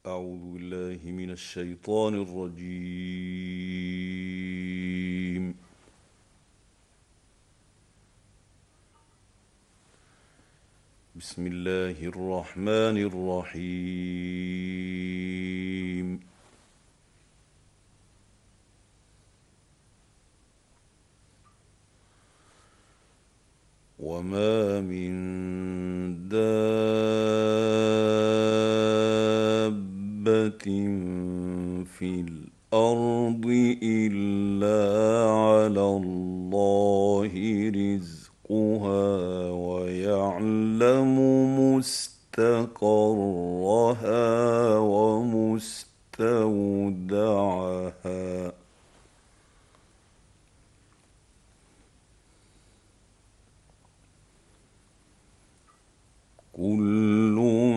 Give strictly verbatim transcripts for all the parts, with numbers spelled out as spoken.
أعوذ بالله من الشيطان الرجيم. بسم الله الرحمن الرحيم. وما من دابة في الأرض إلا على الله رزقها ويعلم مستقرها ومستودعها. كل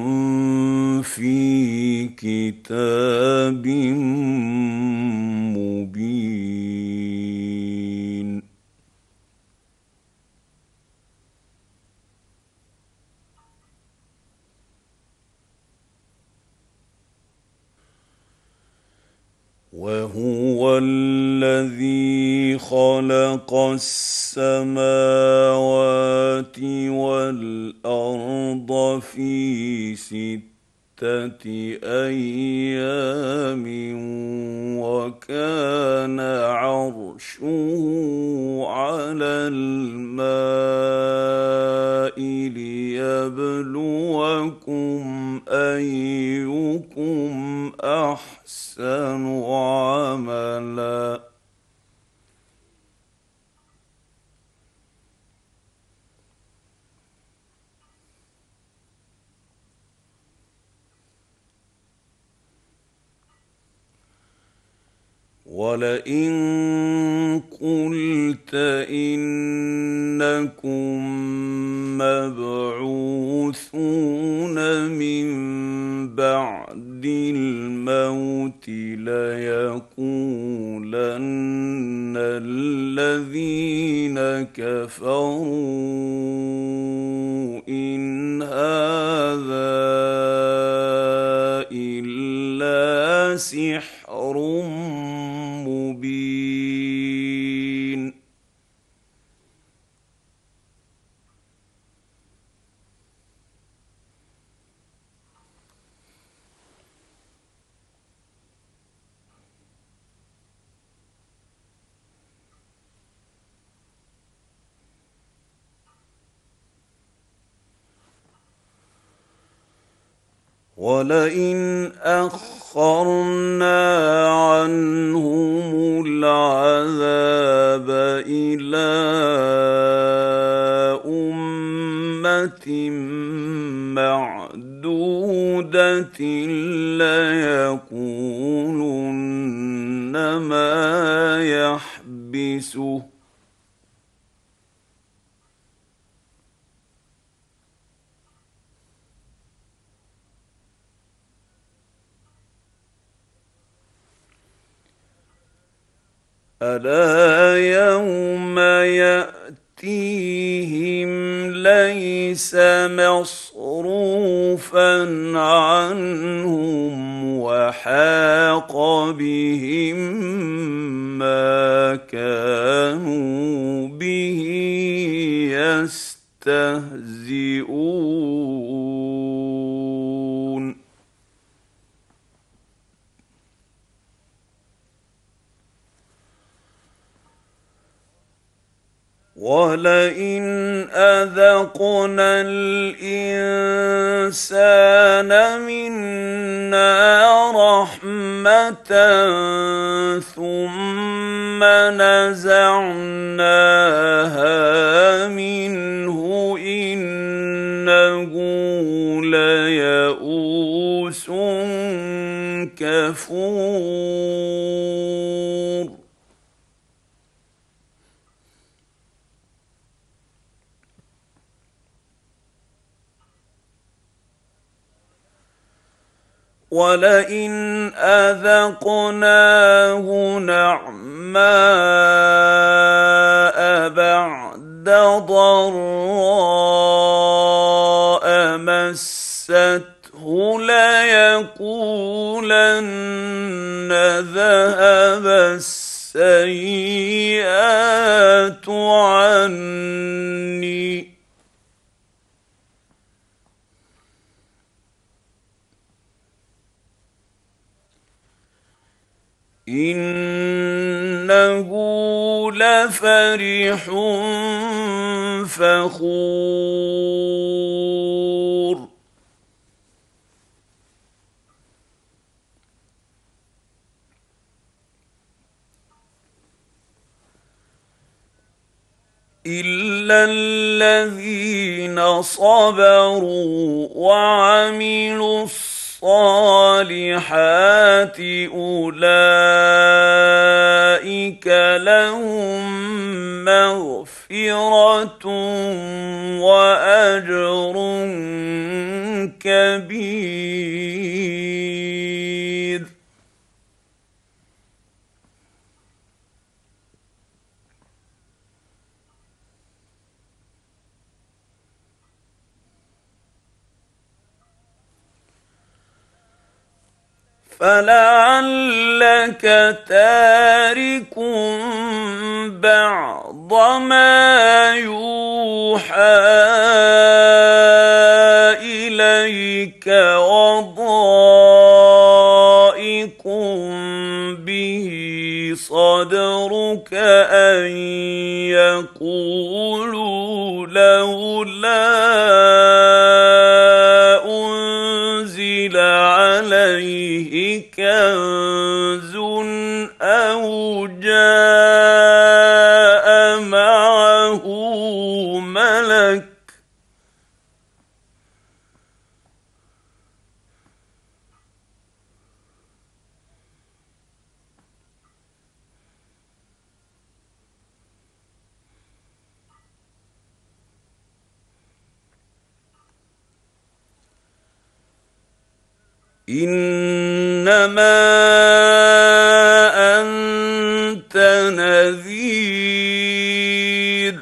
في كتاب مبين. وهو الذي خلق السماوات والأرض في ستة أيام وكان عرشه على الماء ليبلوكم أيكم أحسن عملا. ولئن قلت إنكم مبعوثون من بعد الموت ليقولن الذين كفروا إن هذا إلا سحر مبين. ولئن أخرنا عنهم العذاب إلى أمة معدودة ليقولن ما يحبسه ألا يوم يأتيهم ليس مصروفا عنهم وحاق بهم ما كانوا به يستهزئون. ولئن أذقنا الإنسان منا رحمة ثم نزعناها منه إنه ليئوس كفور. ولئن أذقناه نعماء بعد ضراء مسته ليقولن يقولن ذهب السيئات عني. إنه لفرح فخور. إلا الذين صبروا وعملوا الصالحات أولئك لهم مغفرة وأجر كبير. فلعلك تارك بعض ما يوحى إليك وضائق به صدرك أن يقولوا لولا أنزل عليه كنز أو جاء معه ملك. إنما أنت نذير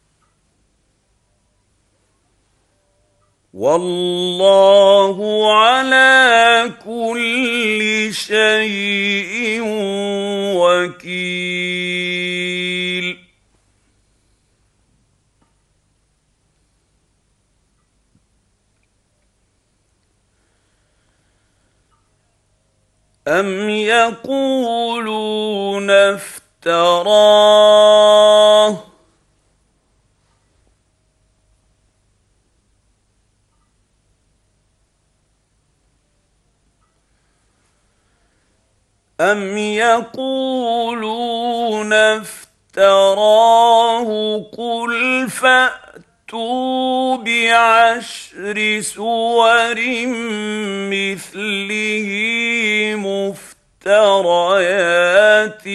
والله على كل شيء وكيل. أم يقولون افتراه أم يقولون افتراه قل فأتوا بعشر سور مثله مفتريات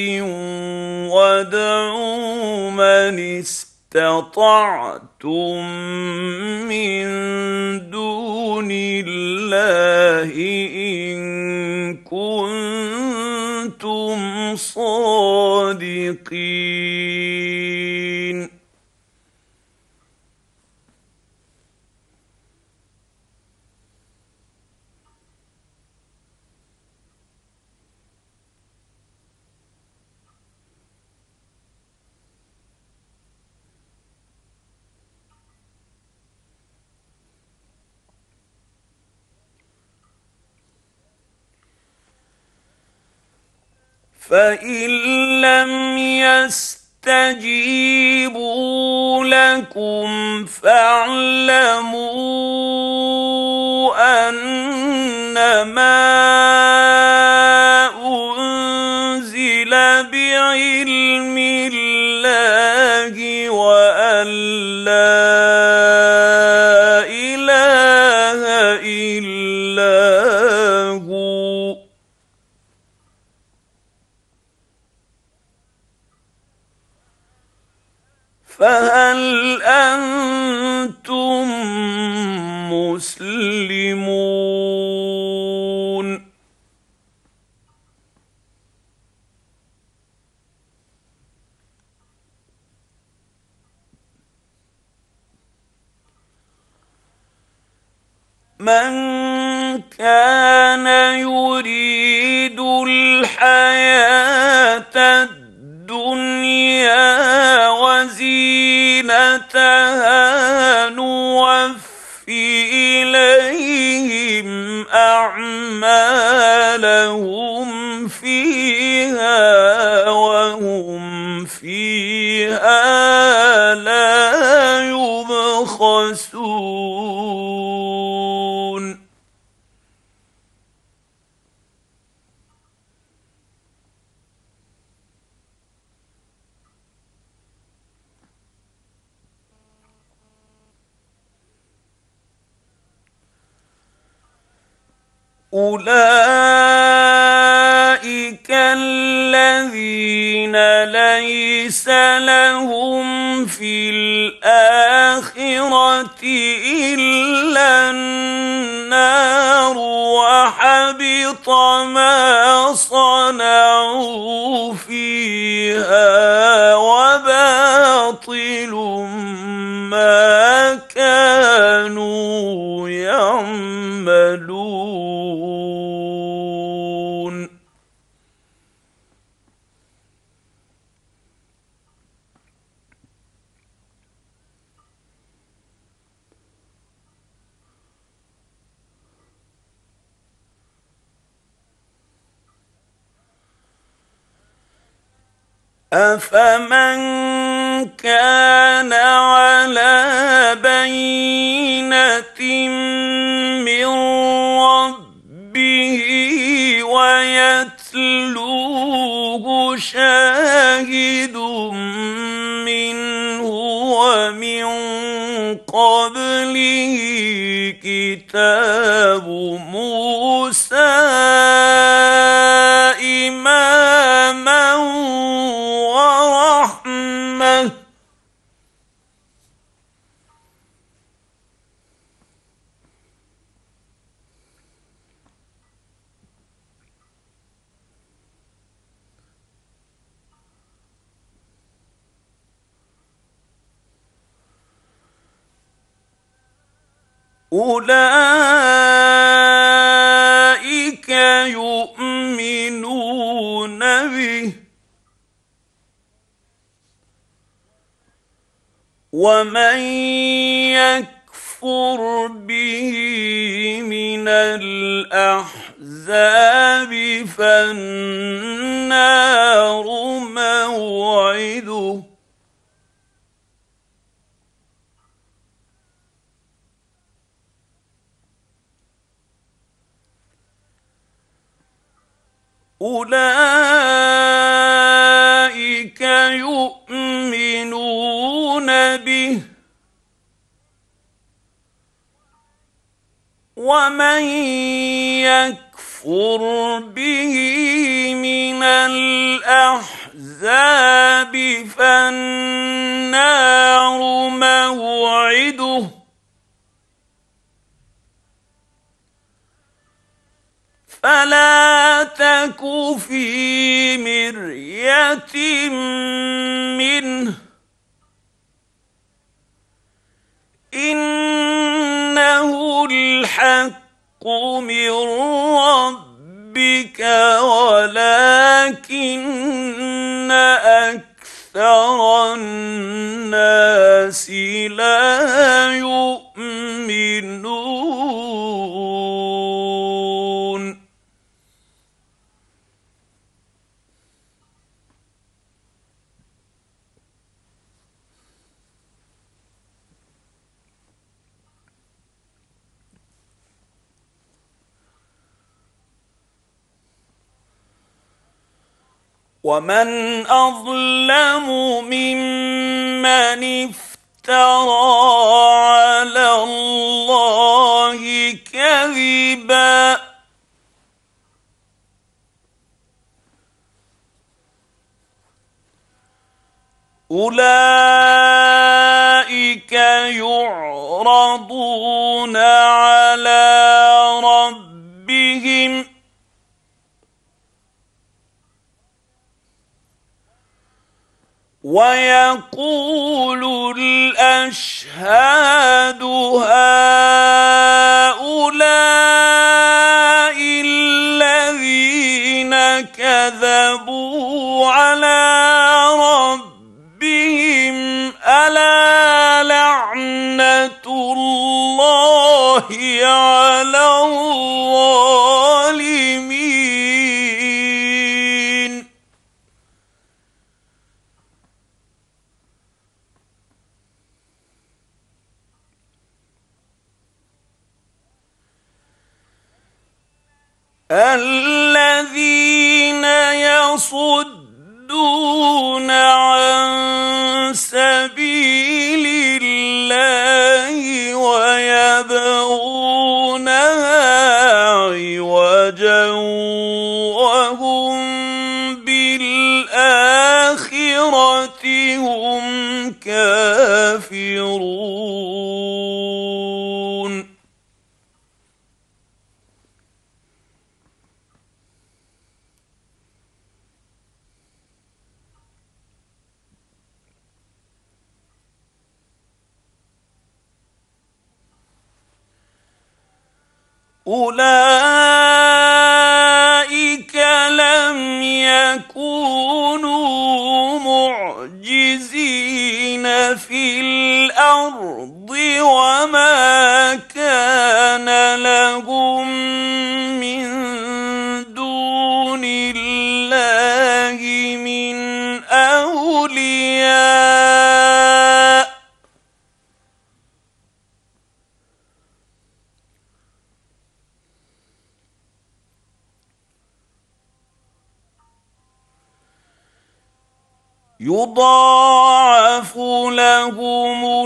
وادعوا من استطعتم من دون الله إن كنتم صادقين. فإن لم يستجيبوا لكم فاعلموا أنما أنزل بعلم الله وأن لا إله إلا هو. فهل أنتم مسلمون؟ من كان أعمالهم فيها وهم فيها لا يبخسون أولئك الذين ليس لهم في الآخرة إلا النار وحبط ما صنعوا فيها وباطل ما كانوا يعملون أفمن كان على بينة من ربه ويتلوه شاهد منه ومن قبله كتاب موسى إماما ورحمة أولئك يؤمنون به ومن يكفر به من الأحزاب فالنار موعده أولئك يؤمنون به ومن يكفر به من الأحزاب فالنار موعده فلا تك في مرية منه إنه الحق من ربك ولكن أكثر الناس لا يؤمنون ومن أظلم ممن افترى على الله كذبا أولئك يعرضون على ربهم ويقول الأشهاد هؤلاء الذين كذبوا على ربهم ألا لعنة الله على الظالمين الذين يصدون عن سبيل الله ويبغونها عوجا وهم بالآخرة هم كافرون. أولئك لم يكونوا معجزين في الأرض وما كان لهم من دون الله من أولياء يضاعف لهم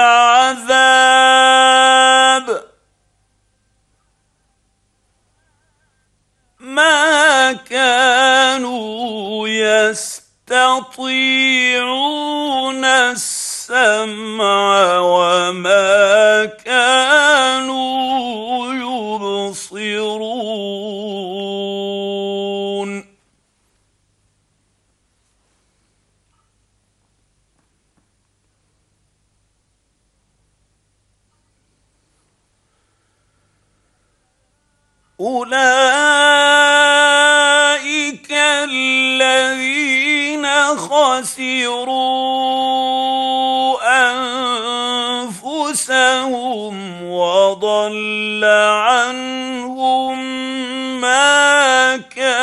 العذاب ما كانوا يستطيعون السمع وما كانوا يبصرون. أولئك الذين خسروا أنفسهم وضل عنهم ما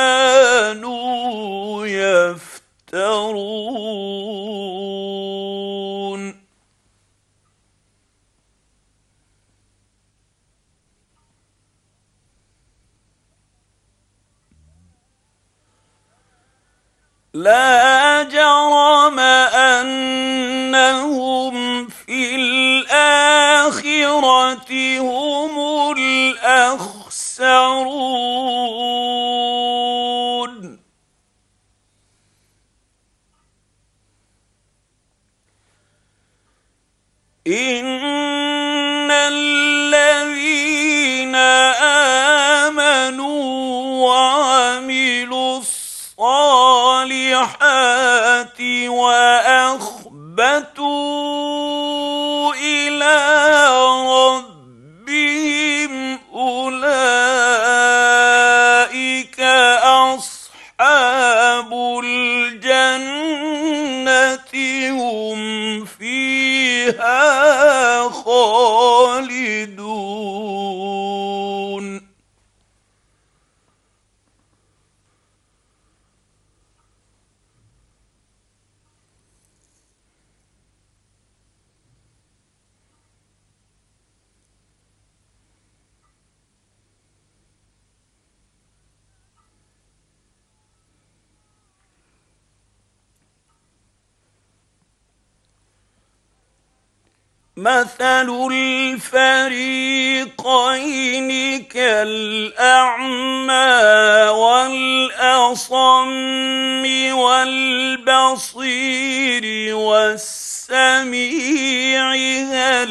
كانوا يفترون. لا جرم أنهم في الآخرة هم الأخسرون. إن الذين آمنوا وعملوا الصالحات وأخبتوا إلى ربهم أولئك أصحاب الجنة هم فيها خالدون. مثل الفريقين كالأعمى والأصم والبصير والسميع هل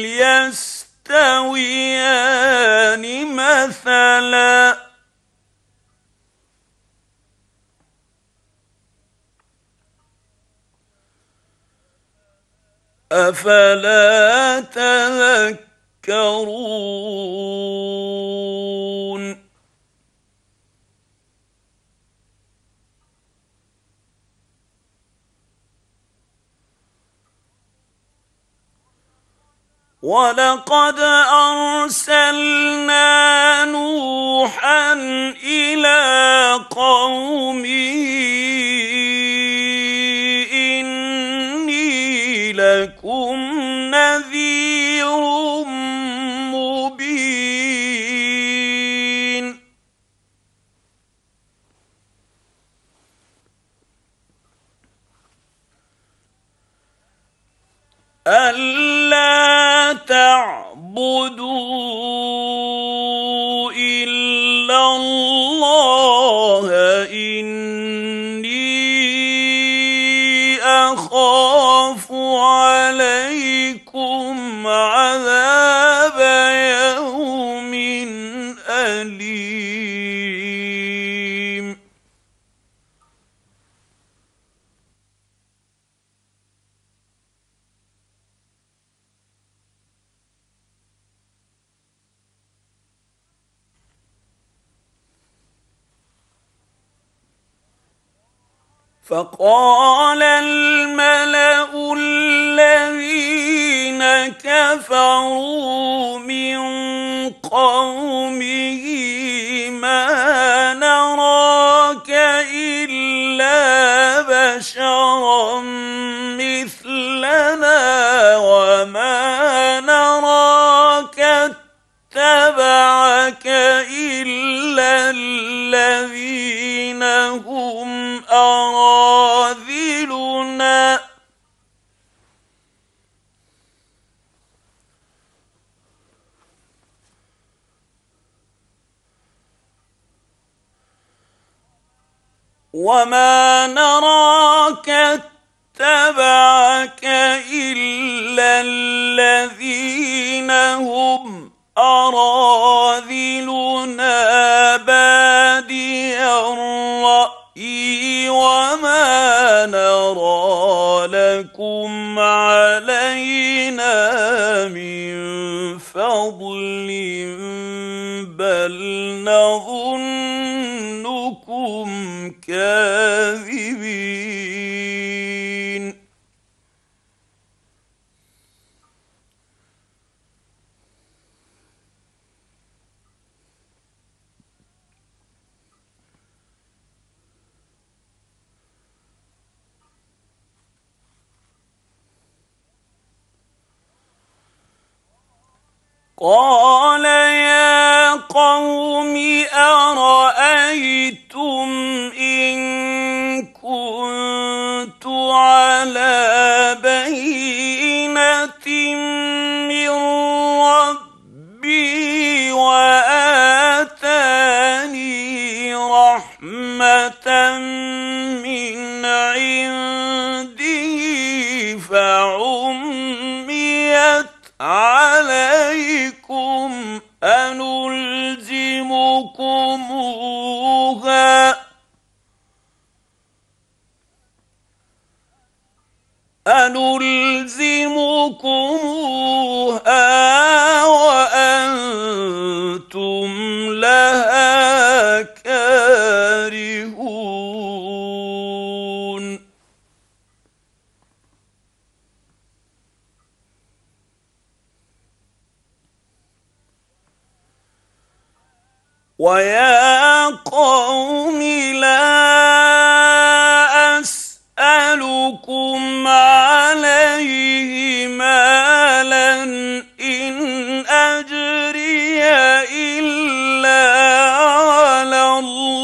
يستويان مثلا أفلا تذكرون. ولقد أرسلنا نوحا إلى قومه إني لكم نذير مبين. ألا تعبدوا إلا الله إني أخاف عليكم عذاب يوم أليم. فقال الملأ الذين كفروا من قومه ما نراك إلا بشرا مثلنا وما نراك اتبعك إلا الذين هم أراذلنا وما نراك اتبعك إلا الذين هم أراذلنا بادي الرأي وما نرى لكم علينا من فضل بل نظنكم كاذبين. قال يا قوم أرأيتم إن كنت على بينة من ربي وآتاني رحمة من عنده فعميت عليكم أنلزمكموها أنلزمكموها وأنتم لها كارهون. ويا قوم لا أسألكم عليه مالا إن أجري إلا على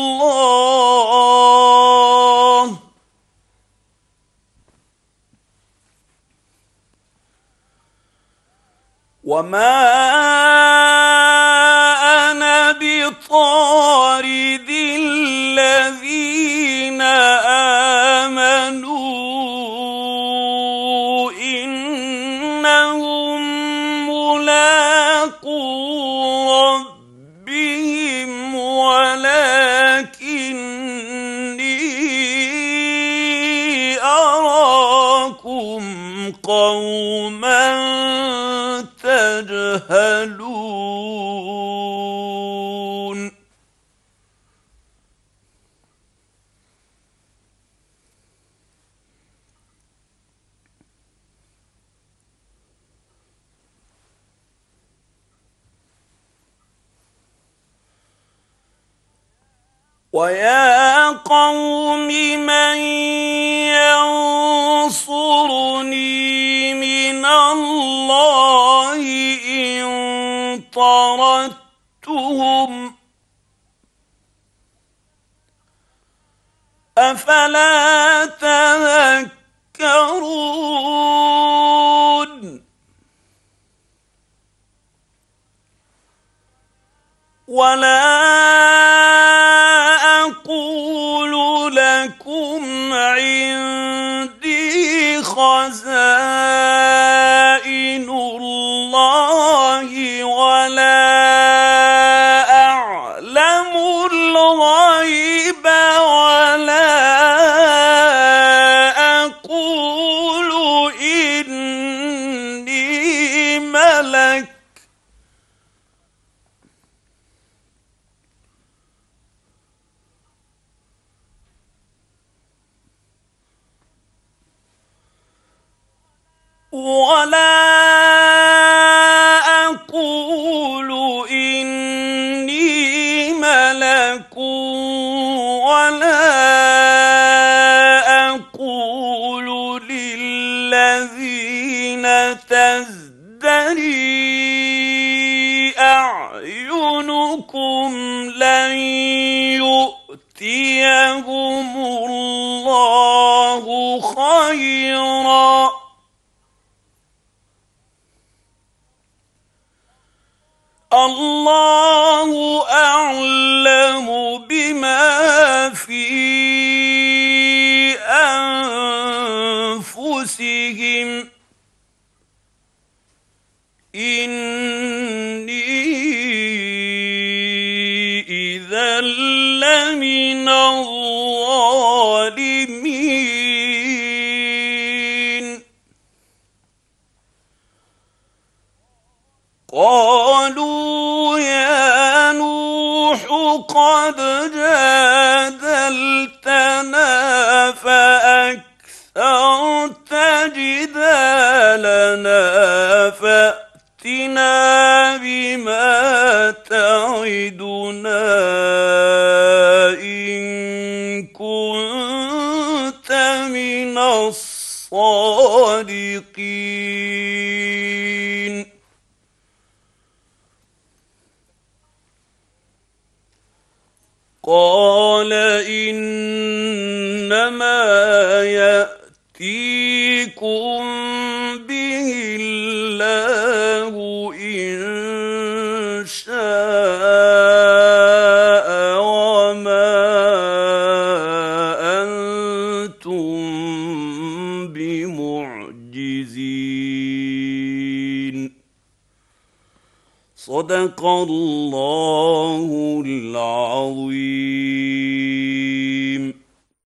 الله وما أنا بطارد الذين آمنوا إنهم ملاقو ربهم ولكني أراكم قوما تجهلون. ويا قوم من ينصرني من الله إن طردتهم أفلا تذكرون. ولا أقول لكم عندي خزائن الله ولا أعلم الغيب ولا أقول إني ملك ولا أقول إني ملك ولا أقول للذين تزدري أعينكم لن يؤتيهم الله خيرا الله أعلم بما في أنفسهم إني إذا لمن الظالمين قالوا يا نوح قد جادلتنا فأكثرت جدالنا فأتنا بما تعدنا إن كنت من الصادقين قال إنما يأتيكم به الله إن شاء وما أنتم بمعجزين صدق الله العظيم.